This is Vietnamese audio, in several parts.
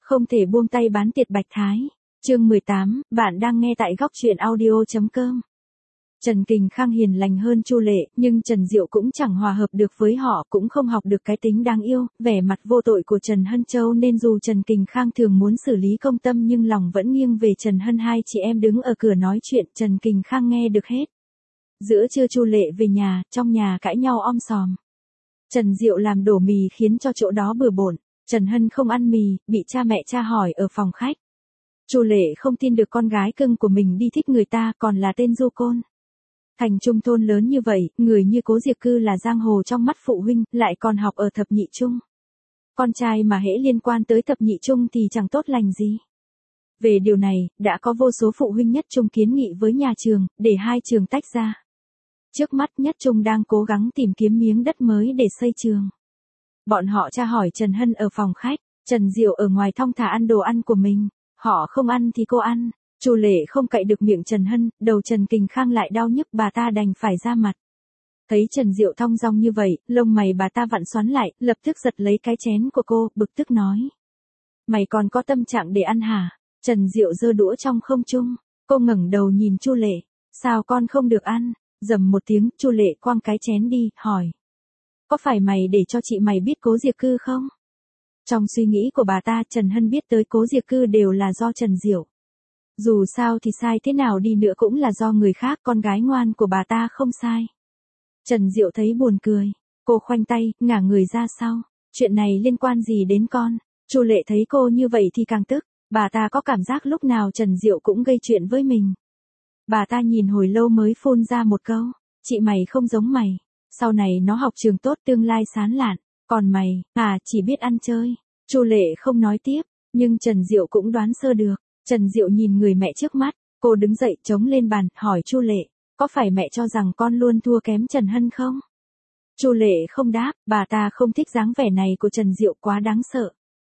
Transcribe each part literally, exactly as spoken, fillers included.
Không thể buông tay bán tiệt Bạch Thái. Chương mười tám, bạn đang nghe tại góc truyện audio chấm com. Trần Kình Khang hiền lành hơn Chu Lệ, nhưng Trần Diệu cũng chẳng hòa hợp được với họ, cũng không học được cái tính đáng yêu, vẻ mặt vô tội của Trần Hân Châu, nên dù Trần Kình Khang thường muốn xử lý công tâm nhưng lòng vẫn nghiêng về Trần Hân. Hai chị em đứng ở cửa nói chuyện, Trần Kình Khang nghe được hết. Giữa trưa Chu Lệ về nhà, trong nhà cãi nhau om sòm. Trần Diệu làm đổ mì khiến cho chỗ đó bừa bộn. Trần Hân không ăn mì, bị cha mẹ tra hỏi ở phòng khách. Chu Lệ không tin được con gái cưng của mình đi thích người ta, còn là tên du côn. Thành trung thôn lớn như vậy, người như Cố Diệp Cư là giang hồ trong mắt phụ huynh, lại còn học ở thập nhị trung. Con trai mà hễ liên quan tới thập nhị trung thì chẳng tốt lành gì. Về điều này, đã có vô số phụ huynh nhất trung kiến nghị với nhà trường, để hai trường tách ra. Trước mắt nhất trung đang cố gắng tìm kiếm miếng đất mới để xây trường. Bọn họ tra hỏi Trần Hân ở phòng khách, Trần Diệu ở ngoài thong thả ăn đồ ăn của mình, họ không ăn thì cô ăn. Chu Lệ không cậy được miệng Trần Hân, đầu Trần Kình Khang lại đau nhức, bà ta đành phải ra mặt. Thấy Trần Diệu thong dong như vậy, lông mày bà ta vặn xoắn lại, lập tức giật lấy cái chén của cô, bực tức nói: "Mày còn có tâm trạng để ăn hả?" Trần Diệu giơ đũa trong không trung, cô ngẩng đầu nhìn Chu Lệ: "Sao con không được ăn?" Rầm một tiếng, Chu Lệ quăng cái chén đi, hỏi: "Có phải mày để cho chị mày biết Cố Diệp Cư không?" Trong suy nghĩ của bà ta, Trần Hân biết tới Cố Diệp Cư đều là do Trần Diệu. Dù sao thì sai thế nào đi nữa cũng là do người khác, con gái ngoan của bà ta không sai. Trần Diệu thấy buồn cười, cô khoanh tay, ngả người ra sau. Chuyện này liên quan gì đến con? Chu Lệ thấy cô như vậy thì càng tức, bà ta có cảm giác lúc nào Trần Diệu cũng gây chuyện với mình. Bà ta nhìn hồi lâu mới phun ra một câu: "Chị mày không giống mày, sau này nó học trường tốt tương lai sáng lạn, còn mày, à chỉ biết ăn chơi." Chu Lệ không nói tiếp, nhưng Trần Diệu cũng đoán sơ được. Trần Diệu nhìn người mẹ trước mắt, cô đứng dậy chống lên bàn, hỏi Chu Lệ: "Có phải mẹ cho rằng con luôn thua kém Trần Hân không?" Chu Lệ không đáp, bà ta không thích dáng vẻ này của Trần Diệu, quá đáng sợ.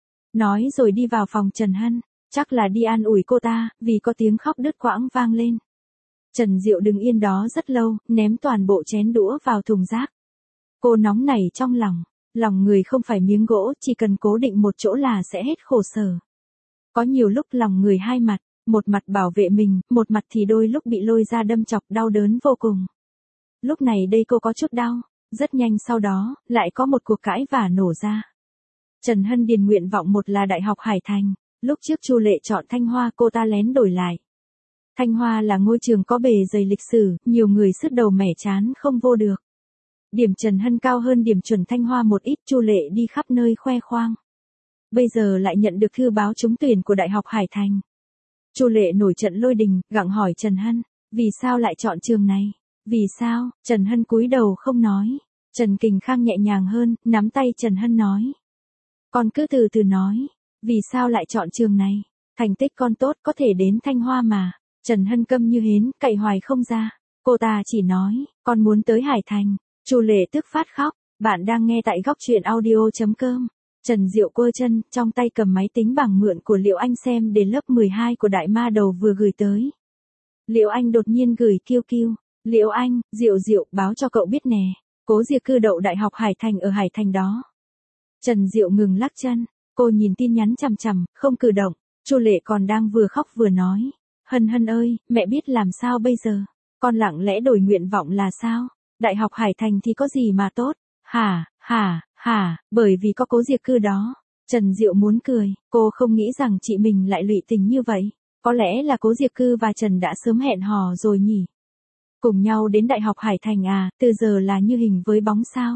Nói rồi đi vào phòng Trần Hân, chắc là đi an ủi cô ta, vì có tiếng khóc đứt quãng vang lên. Trần Diệu đứng yên đó rất lâu, ném toàn bộ chén đũa vào thùng rác. Cô nóng nảy trong lòng, lòng người không phải miếng gỗ, chỉ cần cố định một chỗ là sẽ hết khổ sở. Có nhiều lúc lòng người hai mặt, một mặt bảo vệ mình, một mặt thì đôi lúc bị lôi ra đâm chọc, đau đớn vô cùng. Lúc này đây cô có chút đau, rất nhanh sau đó, lại có một cuộc cãi vã nổ ra. Trần Hân điền nguyện vọng một là Đại học Hải Thành, lúc trước Chu Lệ chọn Thanh Hoa, cô ta lén đổi lại. Thanh Hoa là ngôi trường có bề dày lịch sử, nhiều người sứt đầu mẻ chán không vô được. Điểm Trần Hân cao hơn điểm chuẩn Thanh Hoa một ít, Chu Lệ đi khắp nơi khoe khoang. Bây giờ lại nhận được thư báo trúng tuyển của Đại học Hải Thành. Chu Lệ nổi trận lôi đình, gặng hỏi Trần Hân: "Vì sao lại chọn trường này? Vì sao?" Trần Hân cúi đầu không nói. Trần Kình Khang nhẹ nhàng hơn, nắm tay Trần Hân nói: "Con cứ từ từ nói, vì sao lại chọn trường này? Thành tích con tốt, có thể đến Thanh Hoa mà." Trần Hân câm như hến, cậy hoài không ra. Cô ta chỉ nói: "Con muốn tới Hải Thành." Chu Lệ tức phát khóc. Bạn đang nghe tại góc truyện audio chấm com. Trần Diệu quơ chân, trong tay cầm máy tính bảng mượn của Liệu Anh xem đề lớp mười hai của đại ma đầu vừa gửi tới. Liệu Anh đột nhiên gửi kiêu kiêu: "Liệu Anh, Diệu Diệu báo cho cậu biết nè, Cố Diệp Cư đậu Đại học Hải Thành ở Hải Thành đó." Trần Diệu ngừng lắc chân, cô nhìn tin nhắn chằm chằm, không cử động. Chu Lệ còn đang vừa khóc vừa nói: "Hân Hân ơi, mẹ biết làm sao bây giờ? Con lặng lẽ đổi nguyện vọng là sao? Đại học Hải Thành thì có gì mà tốt? Hả, hả, hả, bởi vì có Cố Diệp Cư đó." Trần Diệu muốn cười, cô không nghĩ rằng chị mình lại lụy tình như vậy. Có lẽ là Cố Diệp Cư và Trần đã sớm hẹn hò rồi nhỉ? Cùng nhau đến Đại học Hải Thành à, từ giờ là như hình với bóng sao?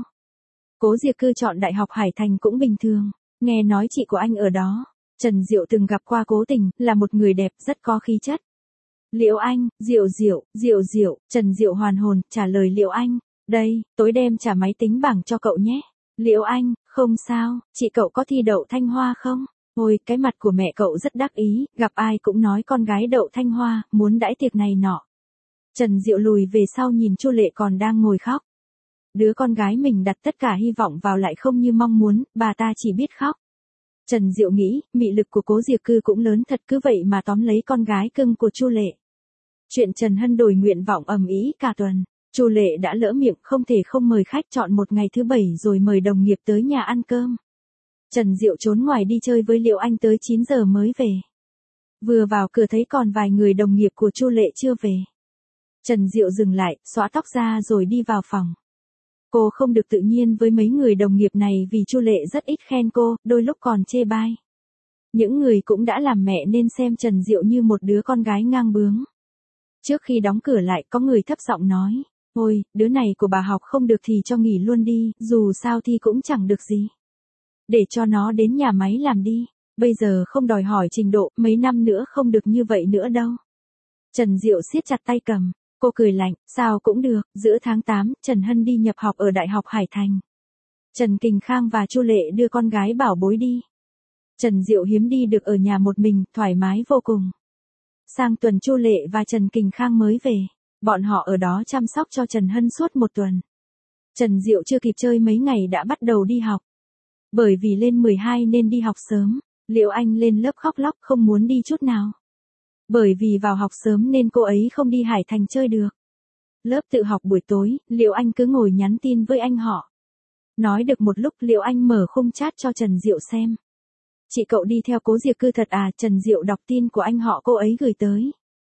Cố Diệp Cư chọn Đại học Hải Thành cũng bình thường, nghe nói chị của anh ở đó. Trần Diệu từng gặp qua Cố Tình, là một người đẹp, rất có khí chất. "Liệu Anh, Diệu Diệu, Diệu Diệu." Trần Diệu hoàn hồn, trả lời Liệu Anh: "Đây, tối đem trả máy tính bảng cho cậu nhé." Liệu Anh: "Không sao, chị cậu có thi đậu Thanh Hoa không?" Ôi, cái mặt của mẹ cậu rất đắc ý, gặp ai cũng nói con gái đậu Thanh Hoa, muốn đãi tiệc này nọ. Trần Diệu lùi về sau nhìn Chu Lệ còn đang ngồi khóc. Đứa con gái mình đặt tất cả hy vọng vào lại không như mong muốn, bà ta chỉ biết khóc. Trần Diệu nghĩ, mị lực của Cố Diệp Cư cũng lớn thật, cứ vậy mà tóm lấy con gái cưng của Chu Lệ. Chuyện Trần Hân đổi nguyện vọng ầm ĩ cả tuần. Chu Lệ đã lỡ miệng, không thể không mời khách chọn một ngày thứ bảy rồi mời đồng nghiệp tới nhà ăn cơm. Trần Diệu trốn ngoài đi chơi với Liệu Anh tới chín giờ mới về. Vừa vào cửa thấy còn vài người đồng nghiệp của Chu Lệ chưa về. Trần Diệu dừng lại, xõa tóc ra rồi đi vào phòng. Cô không được tự nhiên với mấy người đồng nghiệp này vì Chu Lệ rất ít khen cô, đôi lúc còn chê bai. Những người cũng đã làm mẹ nên xem Trần Diệu như một đứa con gái ngang bướng. Trước khi đóng cửa lại có người thấp giọng nói, ôi, đứa này của bà học không được thì cho nghỉ luôn đi, dù sao thì cũng chẳng được gì. Để cho nó đến nhà máy làm đi, bây giờ không đòi hỏi trình độ, mấy năm nữa không được như vậy nữa đâu. Trần Diệu siết chặt tay cầm, cô cười lạnh, sao cũng được, giữa tháng tám, Trần Hân đi nhập học ở Đại học Hải Thành. Trần Kình Khang và Chu Lệ đưa con gái bảo bối đi. Trần Diệu hiếm đi được ở nhà một mình, thoải mái vô cùng. Sang tuần Chu Lệ và Trần Kình Khang mới về, bọn họ ở đó chăm sóc cho Trần Hân suốt một tuần. Trần Diệu chưa kịp chơi mấy ngày đã bắt đầu đi học. Bởi vì lên mười hai nên đi học sớm, Liệu Anh lên lớp khóc lóc không muốn đi chút nào. Bởi vì vào học sớm nên cô ấy không đi Hải Thành chơi được. Lớp tự học buổi tối, Liệu Anh cứ ngồi nhắn tin với anh họ. Nói được một lúc Liệu Anh mở khung chat cho Trần Diệu xem. Chị cậu đi theo Cố Diệp Cư thật à? Trần Diệu đọc tin của anh họ cô ấy gửi tới.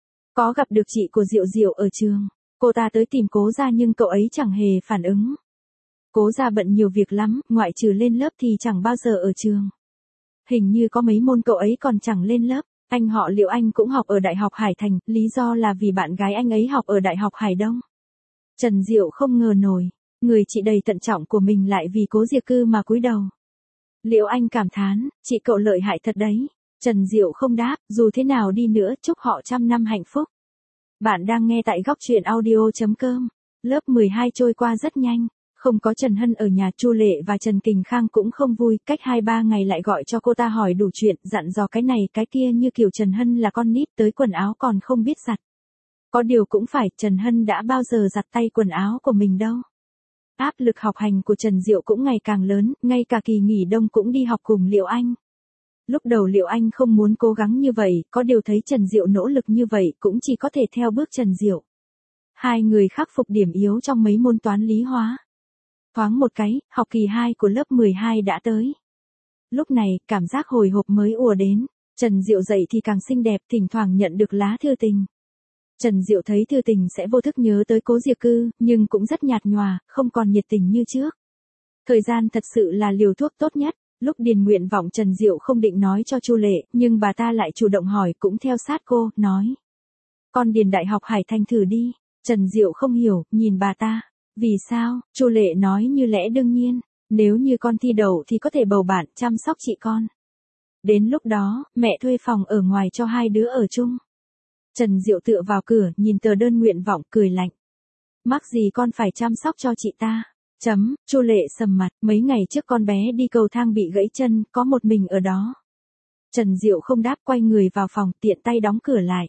Có gặp được chị của Diệu Diệu ở trường. Cô ta tới tìm Cố gia nhưng cậu ấy chẳng hề phản ứng. Cố gia bận nhiều việc lắm, ngoại trừ lên lớp thì chẳng bao giờ ở trường. Hình như có mấy môn cậu ấy còn chẳng lên lớp. Anh họ Liệu Anh cũng học ở Đại học Hải Thành, lý do là vì bạn gái anh ấy học ở Đại học Hải Đông. Trần Diệu không ngờ nổi, người chị đầy thận trọng của mình lại vì Cố Diệp Cư mà cúi đầu. Liệu Anh cảm thán, chị cậu lợi hại thật đấy. Trần Diệu không đáp, dù thế nào đi nữa chúc họ trăm năm hạnh phúc. Bạn đang nghe tại góc truyện audio chấm com. Lớp mười hai trôi qua rất nhanh. Không có Trần Hân ở nhà, Chu Lệ và Trần Kình Khang cũng không vui, cách hai ba ngày lại gọi cho cô ta hỏi đủ chuyện, dặn dò cái này cái kia như kiểu Trần Hân là con nít tới quần áo còn không biết giặt. Có điều cũng phải, Trần Hân đã bao giờ giặt tay quần áo của mình đâu. Áp lực học hành của Trần Diệu cũng ngày càng lớn, ngay cả kỳ nghỉ đông cũng đi học cùng Liệu Anh. Lúc đầu Liệu Anh không muốn cố gắng như vậy, có điều thấy Trần Diệu nỗ lực như vậy cũng chỉ có thể theo bước Trần Diệu. Hai người khắc phục điểm yếu trong mấy môn toán lý hóa. Thoáng một cái, học kỳ hai của lớp mười hai đã tới. Lúc này, cảm giác hồi hộp mới ùa đến. Trần Diệu dậy thì càng xinh đẹp, thỉnh thoảng nhận được lá thư tình. Trần Diệu thấy thư tình sẽ vô thức nhớ tới Cố Diệp Cư, nhưng cũng rất nhạt nhòa, không còn nhiệt tình như trước. Thời gian thật sự là liều thuốc tốt nhất. Lúc điền nguyện vọng Trần Diệu không định nói cho Chu Lệ, nhưng bà ta lại chủ động hỏi cũng theo sát cô, nói. Con điền Đại học Hải Thành thử đi. Trần Diệu không hiểu, nhìn bà ta. Vì sao? Chu Lệ nói như lẽ đương nhiên, nếu như con thi đậu thì có thể bầu bạn chăm sóc chị con. Đến lúc đó, mẹ thuê phòng ở ngoài cho hai đứa ở chung. Trần Diệu tựa vào cửa, nhìn tờ đơn nguyện vọng, cười lạnh. Mắc gì con phải chăm sóc cho chị ta? Chấm, Chu Lệ sầm mặt, mấy ngày trước con bé đi cầu thang bị gãy chân, có một mình ở đó. Trần Diệu không đáp, quay người vào phòng, tiện tay đóng cửa lại.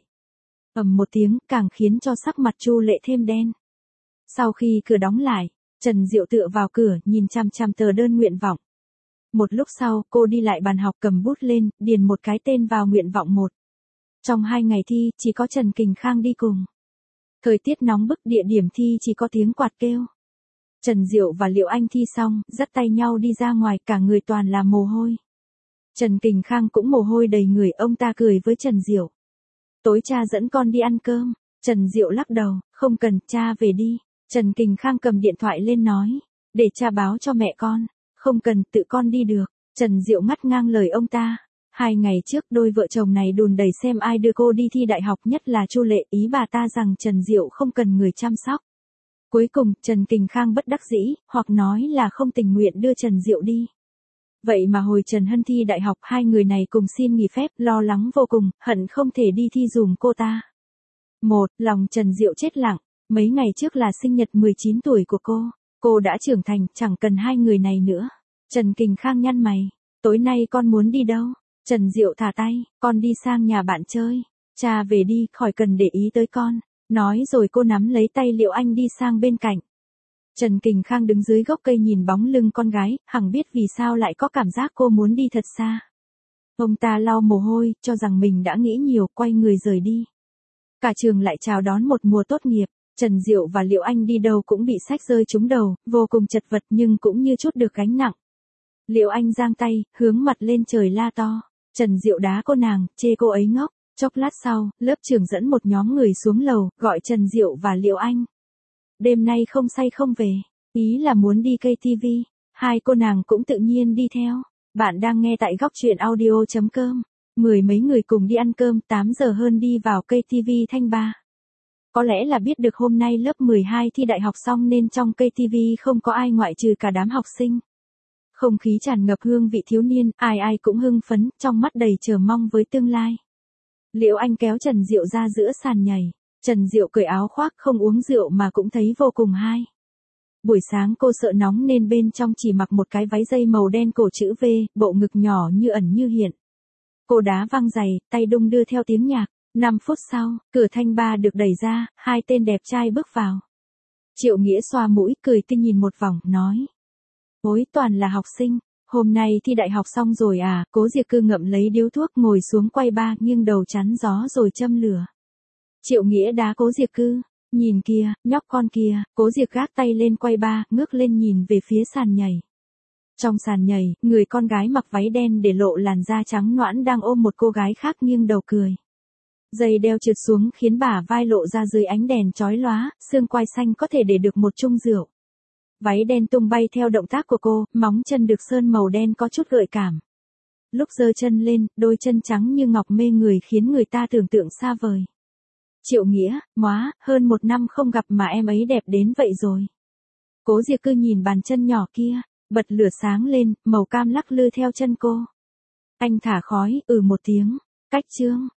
Ầm một tiếng, càng khiến cho sắc mặt Chu Lệ thêm đen. Sau khi cửa đóng lại, Trần Diệu tựa vào cửa, nhìn chăm chăm tờ đơn nguyện vọng. Một lúc sau, cô đi lại bàn học cầm bút lên, điền một cái tên vào nguyện vọng một. Trong hai ngày thi, chỉ có Trần Kình Khang đi cùng. Thời tiết nóng bức, địa điểm thi chỉ có tiếng quạt kêu. Trần Diệu và Liệu Anh thi xong, dắt tay nhau đi ra ngoài, cả người toàn là mồ hôi. Trần Kình Khang cũng mồ hôi đầy người, ông ta cười với Trần Diệu. Tối cha dẫn con đi ăn cơm. Trần Diệu lắc đầu, không cần, cha về đi. Trần Kình Khang cầm điện thoại lên nói, để cha báo cho mẹ con, không cần, tự con đi được. Trần Diệu ngắt ngang lời ông ta. Hai ngày trước đôi vợ chồng này đùn đẩy xem ai đưa cô đi thi đại học, nhất là Chu Lệ, ý bà ta rằng Trần Diệu không cần người chăm sóc. Cuối cùng, Trần Kình Khang bất đắc dĩ, hoặc nói là không tình nguyện đưa Trần Diệu đi. Vậy mà hồi Trần Hân thi đại học, hai người này cùng xin nghỉ phép, lo lắng vô cùng, hận không thể đi thi dùm cô ta. Một, lòng Trần Diệu chết lặng. Mấy ngày trước là sinh nhật mười chín tuổi của cô. Cô đã trưởng thành, chẳng cần hai người này nữa. Trần Kình Khang nhăn mày. Tối nay con muốn đi đâu? Trần Diệu thả tay, con đi sang nhà bạn chơi. Cha về đi, khỏi cần để ý tới con. Nói rồi cô nắm lấy tay Liệu Anh đi sang bên cạnh. Trần Kình Khang đứng dưới gốc cây nhìn bóng lưng con gái, hằng biết vì sao lại có cảm giác cô muốn đi thật xa. Ông ta lau mồ hôi, cho rằng mình đã nghĩ nhiều, quay người rời đi. Cả trường lại chào đón một mùa tốt nghiệp. Trần Diệu và Liệu Anh đi đâu cũng bị sách rơi trúng đầu, vô cùng chật vật nhưng cũng như chút được gánh nặng. Liễu Anh giang tay, hướng mặt lên trời la to. Trần Diệu đá cô nàng, chê cô ấy ngốc. Chốc lát sau, lớp trưởng dẫn một nhóm người xuống lầu, gọi Trần Diệu và Liễu Anh. Đêm nay không say không về, ý là muốn đi ca tê vê. Hai cô nàng cũng tự nhiên đi theo. Bạn đang nghe tại góc truyện audio chấm com. Mười mấy người cùng đi ăn cơm, tám giờ hơn đi vào ca tê vê Thanh Ba. Có lẽ là biết được hôm nay lớp mười hai thi đại học xong nên trong ca tê vê không có ai ngoại trừ cả đám học sinh. Không khí tràn ngập hương vị thiếu niên, ai ai cũng hưng phấn, trong mắt đầy chờ mong với tương lai. Liễu Anh kéo Trần Diệu ra giữa sàn nhảy. Trần Diệu cởi áo khoác, không uống rượu mà cũng thấy vô cùng hay. Buổi sáng cô sợ nóng nên bên trong chỉ mặc một cái váy dây màu đen cổ chữ V, bộ ngực nhỏ như ẩn như hiện. Cô đá văng giày, tay đung đưa theo tiếng nhạc. năm phút sau, cửa Thanh Ba được đẩy ra, hai tên đẹp trai bước vào. Triệu Nghĩa xoa mũi, cười tươi nhìn một vòng, nói. Ôi, toàn là học sinh, hôm nay thi đại học xong rồi à, Cố Diệc Cư ngậm lấy điếu thuốc ngồi xuống quay ba nghiêng đầu chắn gió rồi châm lửa. Triệu Nghĩa đá Cố Diệc Cư, nhìn kìa, nhóc con kia, Cố Diệc gác tay lên quay ba, ngước lên nhìn về phía sàn nhảy. Trong sàn nhảy, người con gái mặc váy đen để lộ làn da trắng nõn đang ôm một cô gái khác nghiêng đầu cười. Dây đeo trượt xuống khiến bả vai lộ ra dưới ánh đèn chói lóa, xương quai xanh có thể để được một chung rượu. Váy đen tung bay theo động tác của cô, móng chân được sơn màu đen có chút gợi cảm. Lúc giơ chân lên, đôi chân trắng như ngọc mê người khiến người ta tưởng tượng xa vời. Triệu Nghĩa, móa, hơn một năm không gặp mà em ấy đẹp đến vậy rồi. Cố Diệc Cư nhìn bàn chân nhỏ kia, bật lửa sáng lên, màu cam lắc lư theo chân cô. Anh thả khói, ừ một tiếng, cách chương.